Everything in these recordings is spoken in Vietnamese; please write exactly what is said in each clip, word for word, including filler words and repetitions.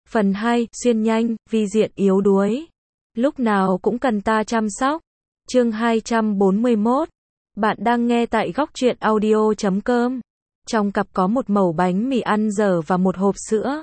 Phần hai, xuyên nhanh, vi diện yếu đuối. Lúc nào cũng cần ta chăm sóc. Chương hai trăm bốn mươi mốt. Bạn đang nghe tại góc truyện audio chấm com. Trong cặp có một mẩu bánh mì ăn dở và một hộp sữa.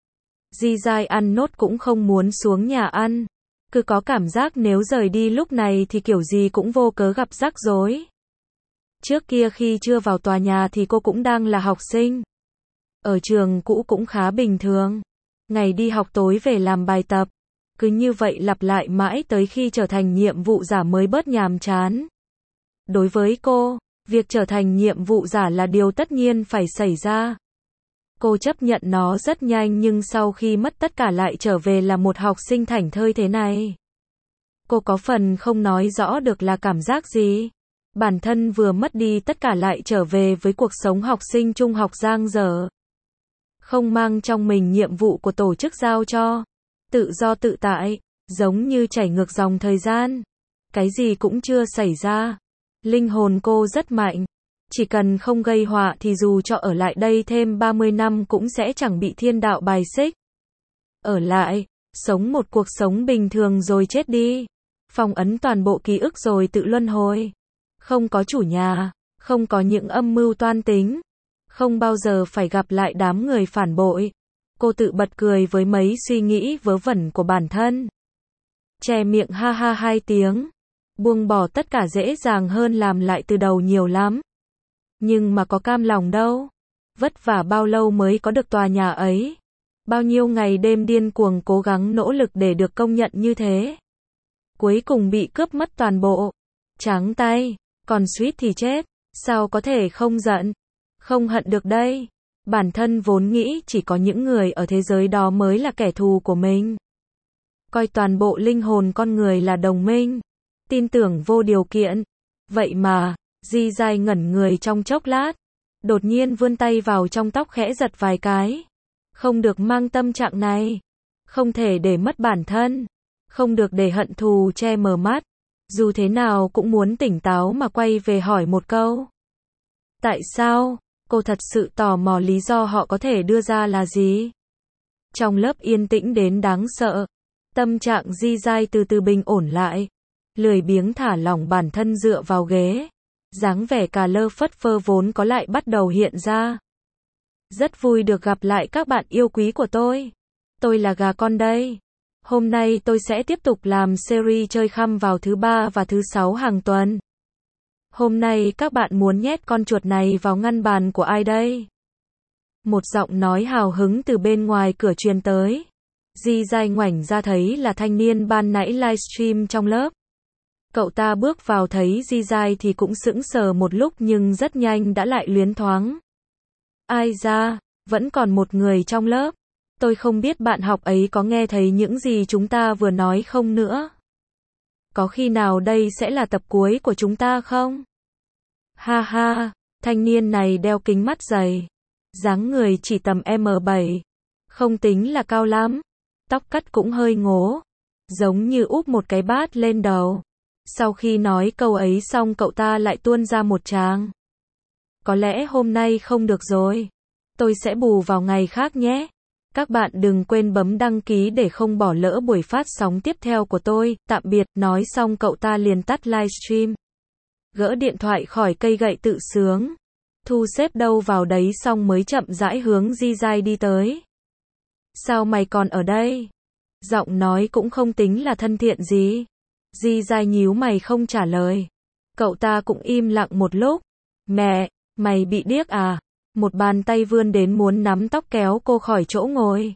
Di Dai ăn nốt cũng không muốn xuống nhà ăn. Cứ có cảm giác nếu rời đi lúc này thì kiểu gì cũng vô cớ gặp rắc rối. Trước kia khi chưa vào tòa nhà thì cô cũng đang là học sinh. Ở trường cũ cũng khá bình thường. Ngày đi học tối về làm bài tập. Cứ như vậy lặp lại mãi tới khi trở thành nhiệm vụ giả mới bớt nhàm chán. Đối với cô, việc trở thành nhiệm vụ giả là điều tất nhiên phải xảy ra. Cô chấp nhận nó rất nhanh nhưng sau khi mất tất cả lại trở về là một học sinh thảnh thơi thế này. Cô có phần không nói rõ được là cảm giác gì. Bản thân vừa mất đi tất cả lại trở về với cuộc sống học sinh trung học dang dở. Không mang trong mình nhiệm vụ của tổ chức giao cho. Tự do tự tại, giống như chảy ngược dòng thời gian. Cái gì cũng chưa xảy ra. Linh hồn cô rất mạnh. Chỉ cần không gây họa thì dù cho ở lại đây thêm ba mươi năm cũng sẽ chẳng bị thiên đạo bài xích. Ở lại, sống một cuộc sống bình thường rồi chết đi. Phong ấn toàn bộ ký ức rồi tự luân hồi. Không có chủ nhà, không có những âm mưu toan tính. Không bao giờ phải gặp lại đám người phản bội. Cô tự bật cười với mấy suy nghĩ vớ vẩn của bản thân. Che miệng ha ha hai tiếng. Buông bỏ tất cả dễ dàng hơn làm lại từ đầu nhiều lắm. Nhưng mà có cam lòng đâu. Vất vả bao lâu mới có được tòa nhà ấy. Bao nhiêu ngày đêm điên cuồng cố gắng nỗ lực để được công nhận như thế. Cuối cùng bị cướp mất toàn bộ. Trắng tay, còn suýt thì chết. Sao có thể không giận? Không hận được đây. Bản thân vốn nghĩ chỉ có những người ở thế giới đó mới là kẻ thù của mình. Coi toàn bộ linh hồn con người là đồng minh. Tin tưởng vô điều kiện. Vậy mà, Di Dai ngẩn người trong chốc lát. Đột nhiên vươn tay vào trong tóc khẽ giật vài cái. Không được mang tâm trạng này. Không thể để mất bản thân. Không được để hận thù che mờ mắt. Dù thế nào cũng muốn tỉnh táo mà quay về hỏi một câu. Tại sao? Cô thật sự tò mò lý do họ có thể đưa ra là gì. Trong lớp yên tĩnh đến đáng sợ. Tâm trạng Di Dai từ từ bình ổn lại. Lười biếng thả lỏng bản thân dựa vào ghế. Dáng vẻ cà lơ phất phơ vốn có lại bắt đầu hiện ra. Rất vui được gặp lại các bạn yêu quý của tôi. Tôi là gà con đây. Hôm nay tôi sẽ tiếp tục làm series chơi khăm vào thứ ba và thứ sáu hàng tuần. Hôm nay các bạn muốn nhét con chuột này vào ngăn bàn của ai đây? Một giọng nói hào hứng từ bên ngoài cửa truyền tới. Di Dai ngoảnh ra thấy là thanh niên ban nãy livestream trong lớp. Cậu ta bước vào thấy Di Dai thì cũng sững sờ một lúc nhưng rất nhanh đã lại luyến thoáng. Ai ra, vẫn còn một người trong lớp. Tôi không biết bạn học ấy có nghe thấy những gì chúng ta vừa nói không nữa. Có khi nào đây sẽ là tập cuối của chúng ta không? Ha ha, thanh niên này đeo kính mắt dày. Dáng người chỉ tầm em bảy. Không tính là cao lắm. Tóc cắt cũng hơi ngố. Giống như úp một cái bát lên đầu. Sau khi nói câu ấy xong cậu ta lại tuôn ra một tràng. Có lẽ hôm nay không được rồi. Tôi sẽ bù vào ngày khác nhé. Các bạn đừng quên bấm đăng ký để không bỏ lỡ buổi phát sóng tiếp theo của tôi. Tạm biệt, nói xong cậu ta liền tắt livestream. Gỡ điện thoại khỏi cây gậy tự sướng. Thu xếp đâu vào đấy xong mới chậm rãi hướng Di Dai đi tới. Sao mày còn ở đây? Giọng nói cũng không tính là thân thiện gì. Di Dai nhíu mày không trả lời. Cậu ta cũng im lặng một lúc. Mẹ, mày bị điếc à? Một bàn tay vươn đến muốn nắm tóc kéo cô khỏi chỗ ngồi.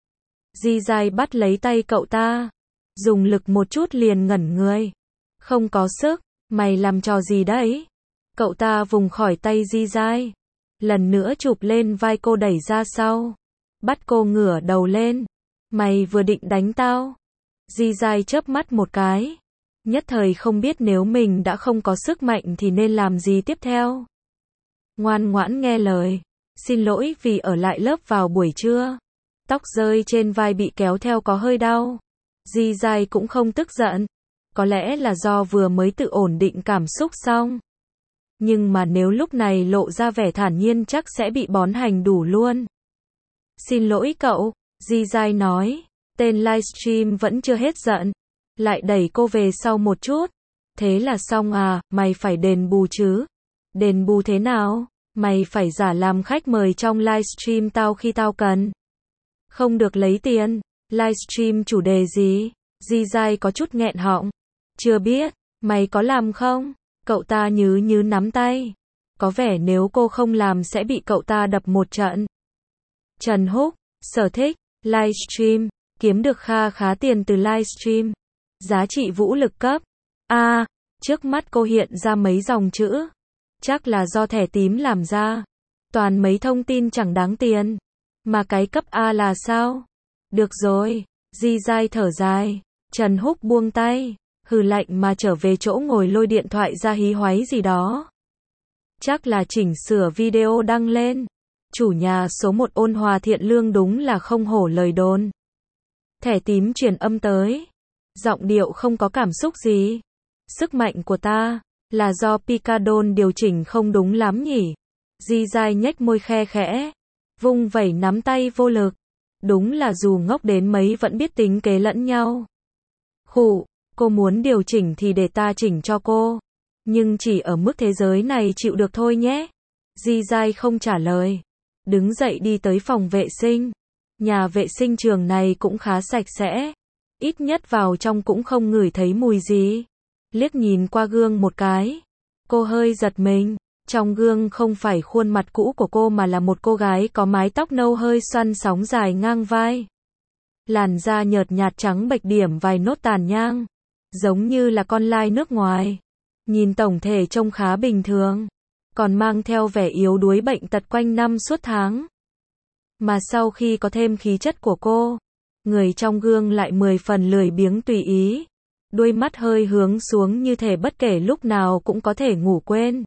Di Dai bắt lấy tay cậu ta. Dùng lực một chút liền ngẩn người. Không có sức, mày làm trò gì đấy? Cậu ta vùng khỏi tay Di Dai. Lần nữa chụp lên vai cô đẩy ra sau. Bắt cô ngửa đầu lên. Mày vừa định đánh tao? Di Dai chớp mắt một cái. Nhất thời không biết nếu mình đã không có sức mạnh thì nên làm gì tiếp theo. Ngoan ngoãn nghe lời. Xin lỗi vì ở lại lớp vào buổi trưa. Tóc rơi trên vai bị kéo theo có hơi đau. Di Dai cũng không tức giận. Có lẽ là do vừa mới tự ổn định cảm xúc xong. Nhưng mà nếu lúc này lộ ra vẻ thản nhiên chắc sẽ bị bón hành đủ luôn. Xin lỗi cậu, Di Dai nói, tên livestream vẫn chưa hết giận, lại đẩy cô về sau một chút. Thế là xong à, mày phải đền bù chứ. Đền bù thế nào? Mày phải giả làm khách mời trong livestream tao khi tao cần. Không được lấy tiền. Livestream chủ đề gì? Di Dai có chút nghẹn họng. Chưa biết, mày có làm không? Cậu ta nhứ nhứ nắm tay. Có vẻ nếu cô không làm sẽ bị cậu ta đập một trận. Trần Húc, sở thích, livestream, kiếm được kha khá tiền từ livestream. Giá trị vũ lực cấp A. À, trước mắt cô hiện ra mấy dòng chữ. Chắc là do thẻ tím làm ra. Toàn mấy thông tin chẳng đáng tiền. Mà cái cấp A là sao? Được rồi. Di Dai thở dài. Trần Húc buông tay. Hừ lạnh mà trở về chỗ ngồi lôi điện thoại ra hí hoáy gì đó. Chắc là chỉnh sửa video đăng lên. Chủ nhà số một ôn hòa thiện lương đúng là không hổ lời đồn. Thẻ tím truyền âm tới. Giọng điệu không có cảm xúc gì. Sức mạnh của ta là do Picadon điều chỉnh không đúng lắm nhỉ. Di Dai nhếch môi khe khẽ. Vung vẩy nắm tay vô lực. Đúng là dù ngốc đến mấy vẫn biết tính kế lẫn nhau. Khụ, cô muốn điều chỉnh thì để ta chỉnh cho cô. Nhưng chỉ ở mức thế giới này chịu được thôi nhé. Di Dai không trả lời. Đứng dậy đi tới phòng vệ sinh. Nhà vệ sinh trường này cũng khá sạch sẽ. Ít nhất vào trong cũng không ngửi thấy mùi gì. Liếc nhìn qua gương một cái. Cô hơi giật mình. Trong gương không phải khuôn mặt cũ của cô mà là một cô gái có mái tóc nâu hơi xoăn sóng dài ngang vai. Làn da nhợt nhạt trắng bệch điểm vài nốt tàn nhang. Giống như là con lai nước ngoài. Nhìn tổng thể trông khá bình thường. Còn mang theo vẻ yếu đuối bệnh tật quanh năm suốt tháng. Mà sau khi có thêm khí chất của cô, người trong gương lại mười phần lười biếng tùy ý. Đuôi mắt hơi hướng xuống như thể bất kể lúc nào cũng có thể ngủ quên.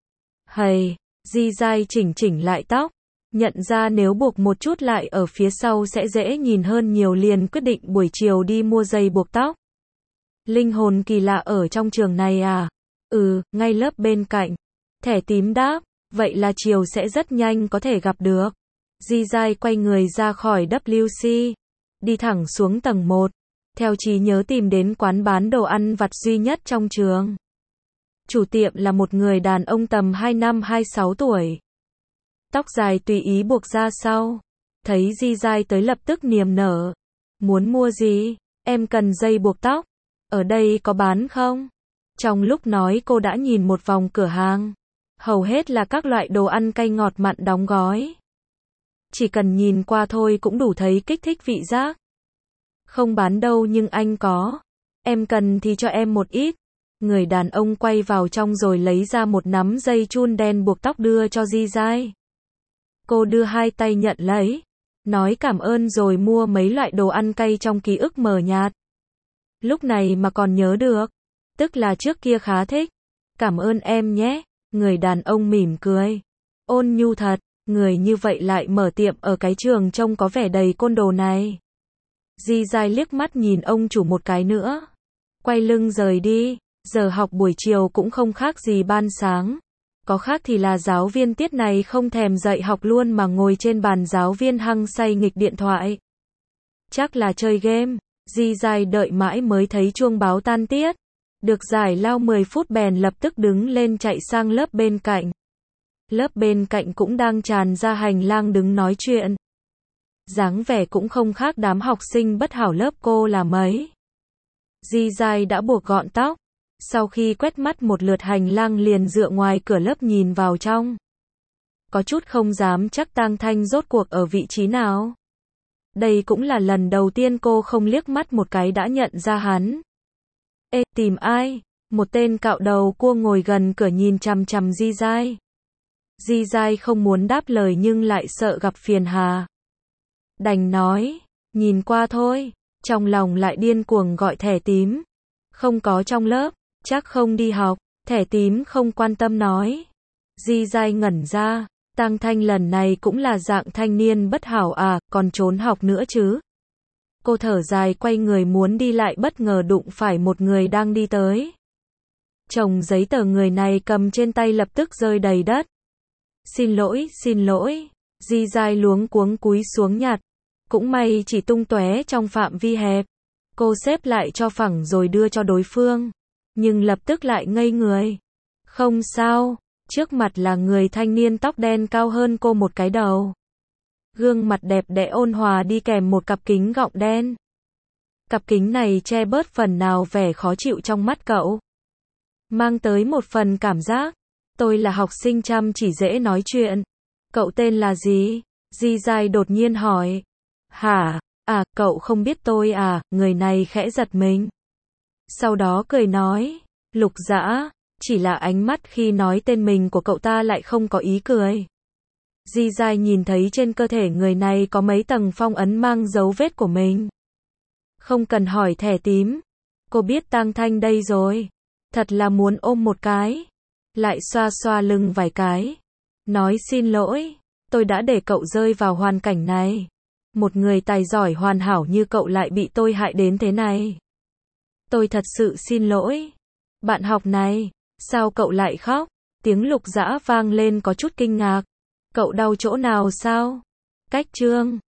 Hầy, Di Dai chỉnh chỉnh lại tóc. Nhận ra nếu buộc một chút lại ở phía sau sẽ dễ nhìn hơn nhiều liền quyết định buổi chiều đi mua dây buộc tóc. Linh hồn kỳ lạ ở trong trường này à? Ừ, ngay lớp bên cạnh. Thẻ tím đáp, vậy là chiều sẽ rất nhanh có thể gặp được. Di Dai quay người ra khỏi W C. Đi thẳng xuống tầng một. Theo trí nhớ tìm đến quán bán đồ ăn vặt duy nhất trong trường. Chủ tiệm là một người đàn ông tầm hai năm hai mươi sáu tuổi. Tóc dài tùy ý buộc ra sau. Thấy Di Dai tới lập tức niềm nở. Muốn mua gì? Em cần dây buộc tóc. Ở đây có bán không? Trong lúc nói cô đã nhìn một vòng cửa hàng. Hầu hết là các loại đồ ăn cay ngọt mặn đóng gói. Chỉ cần nhìn qua thôi cũng đủ thấy kích thích vị giác. Không bán đâu nhưng anh có. Em cần thì cho em một ít. Người đàn ông quay vào trong rồi lấy ra một nắm dây chun đen buộc tóc đưa cho Di Dai. Cô đưa hai tay nhận lấy. Nói cảm ơn rồi mua mấy loại đồ ăn cay trong ký ức mờ nhạt. Lúc này mà còn nhớ được. Tức là trước kia khá thích. Cảm ơn em nhé. Người đàn ông mỉm cười. Ôn nhu thật. Người như vậy lại mở tiệm ở cái trường trông có vẻ đầy côn đồ này. Di Dai liếc mắt nhìn ông chủ một cái nữa. Quay lưng rời đi. Giờ học buổi chiều cũng không khác gì ban sáng. Có khác thì là giáo viên tiết này không thèm dạy học luôn mà ngồi trên bàn giáo viên hăng say nghịch điện thoại. Chắc là chơi game. Di Dai đợi mãi mới thấy chuông báo tan tiết. Được giải lao mười phút bèn lập tức đứng lên chạy sang lớp bên cạnh. Lớp bên cạnh cũng đang tràn ra hành lang đứng nói chuyện. Dáng vẻ cũng không khác đám học sinh bất hảo lớp cô là mấy. Di Dai đã buộc gọn tóc. Sau khi quét mắt một lượt hành lang liền dựa ngoài cửa lớp nhìn vào trong. Có chút không dám chắc Tang Thanh rốt cuộc ở vị trí nào. Đây cũng là lần đầu tiên cô không liếc mắt một cái đã nhận ra hắn. Ê, tìm ai? Một tên cạo đầu cua ngồi gần cửa nhìn chằm chằm Di Dai. Di Dai không muốn đáp lời nhưng lại sợ gặp phiền hà. Đành nói, nhìn qua thôi, trong lòng lại điên cuồng gọi thẻ tím. Không có trong lớp, chắc không đi học, thẻ tím không quan tâm nói. Di Dai ngẩn ra, Tang Thanh lần này cũng là dạng thanh niên bất hảo à, còn trốn học nữa chứ. Cô thở dài quay người muốn đi lại bất ngờ đụng phải một người đang đi tới. Chồng giấy tờ người này cầm trên tay lập tức rơi đầy đất. Xin lỗi, xin lỗi. Di Dai luống cuống cúi xuống nhặt. Cũng may chỉ tung tóe trong phạm vi hẹp. Cô xếp lại cho phẳng rồi đưa cho đối phương. Nhưng lập tức lại ngây người. Không sao, trước mặt là người thanh niên tóc đen cao hơn cô một cái đầu. Gương mặt đẹp đẽ ôn hòa đi kèm một cặp kính gọng đen. Cặp kính này che bớt phần nào vẻ khó chịu trong mắt cậu. Mang tới một phần cảm giác. Tôi là học sinh chăm chỉ dễ nói chuyện. Cậu tên là gì? Di Dai đột nhiên hỏi. Hả? À, cậu không biết tôi à? Người này khẽ giật mình. Sau đó cười nói. Lục Dã. Chỉ là ánh mắt khi nói tên mình của cậu ta lại không có ý cười. Di Dai nhìn thấy trên cơ thể người này có mấy tầng phong ấn mang dấu vết của mình. Không cần hỏi thẻ tím. Cô biết Tang Thanh đây rồi. Thật là muốn ôm một cái. Lại xoa xoa lưng vài cái. Nói xin lỗi. Tôi đã để cậu rơi vào hoàn cảnh này. Một người tài giỏi hoàn hảo như cậu lại bị tôi hại đến thế này. Tôi thật sự xin lỗi. Bạn học này. Sao cậu lại khóc? Tiếng Lục Dã vang lên có chút kinh ngạc. Cậu đau chỗ nào sao? Cách Trương.